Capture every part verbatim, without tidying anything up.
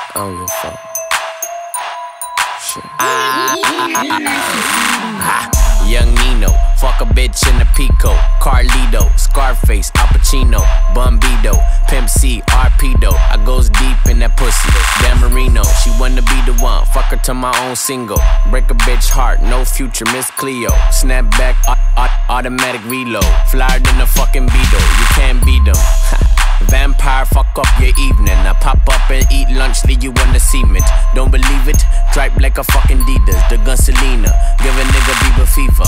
I don't give a fuck. Shit. Ah, Young Nino, fuck a bitch in a Pico. Carlito, Scarface, Al Pacino, Bumbido, Pimp C, Arpedo. I goes deep in that pussy. Dan Marino, she wanna be the one. Fuck her to my own single. Break a bitch heart, no future, Miss Cleo. Snap back, automatic reload. Flyer than a fucking Beetle, you can't beat them. Vampire, fuck up your evening. I pop up and eat lunch, leave you on the cement. Don't believe it? Tripe like a fucking Adidas. The gun Selena, give a nigga Bieber fever.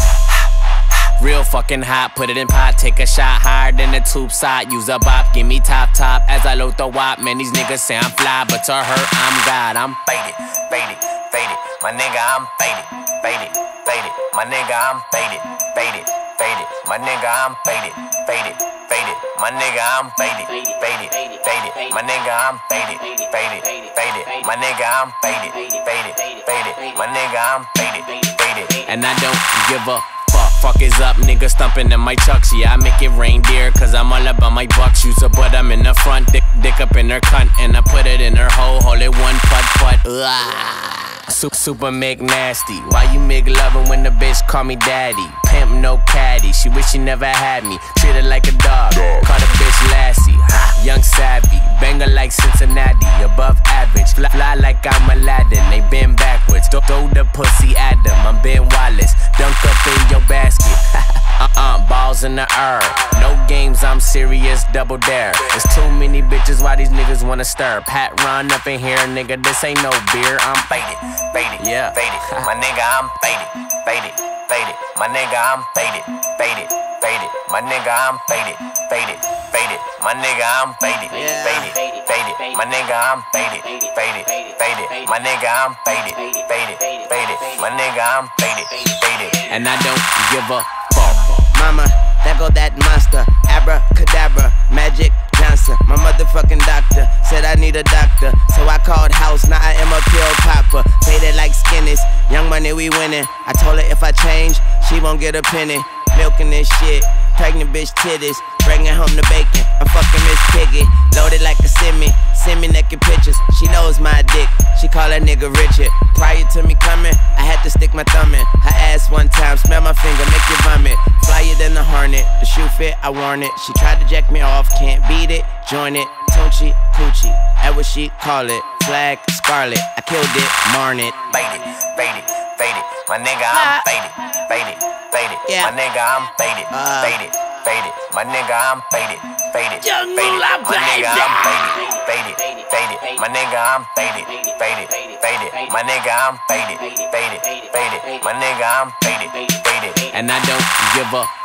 Real fucking hot, put it in pot, take a shot higher than the tube side. Use a bop, give me top top as I load the wop. Man, these niggas say I'm fly, but to her I'm God. I'm faded, faded, faded. My nigga, I'm faded, faded, faded. My nigga, I'm faded, faded, faded. My nigga, I'm faded, faded, faded. My nigga, I'm faded, faded, faded. My nigga, I'm faded, faded, faded. My nigga, I'm faded, faded, faded. My nigga, I'm faded, faded. And I don't give a fuck. Fuck is up, nigga stumping in my chucks. Yeah, I make it rain, dear, cause I'm all about my bucks. Use a butt, I'm in the front, dick, dick up in her cunt. And I put it in her hole, hold it one putt, putt. Ugh. Super, super McNasty. Why you make lovin' when the bitch call me daddy? Pimp no caddy, she wish she never had me. Treat her like a dog, call the bitch Lassie. Young savvy, banger like Cincinnati. Above average, fly, fly like I'm Aladdin. They bend backwards, throw, throw the pussy at them. I'm Ben Wallace, dunk up in your basket. Uh-uh, balls in the air. No games, I'm serious, double dare. There's too many bitches, why these niggas wanna stir? Pat run up in here, nigga, this ain't no beer. I'm faded, faded, yeah, faded. My nigga, I'm faded, faded, faded. My nigga, I'm faded, faded, faded. My nigga, I'm faded, faded, faded. My nigga, I'm faded, faded, faded. My nigga, I'm faded, faded, faded. My nigga, I'm faded, faded, faded. My nigga, I'm faded, faded. And I don't give a fuck. Mama, there go that monster. Abracadabra, Magic Johnson. My motherfucking doctor said I need a doctor, so I called house, now I am a pill popper. Faded like skinnies, young money we winning. I told her if I change, she won't get a penny. Milking this shit, pregnant bitch titties, bringing home the bacon. I'm fucking Miss Piggy, loaded like a semi. Send me naked pictures, she knows my dick. She call that nigga Richard. Prior to me coming, I had to stick my thumb in her ass one time, smell my finger, make you vomit. Flyer than the Hornet, the shoe fit, I worn it. She tried to jack me off, can't beat it, join it. Tunchi, Coochie, that what she call it. Flag, Scarlet, I killed it, marn it. Faded, faded, faded. My nigga, I'm faded, faded, faded. Yeah. My nigga, I'm faded, Uh. faded, faded. My nigga, I'm faded, faded, Young faded. Moolah, My nigga, baby. I'm faded, faded, faded. My nigga, I'm faded, faded, faded. My nigga, I'm faded, faded, faded. My nigga, I'm faded, faded. And I don't give a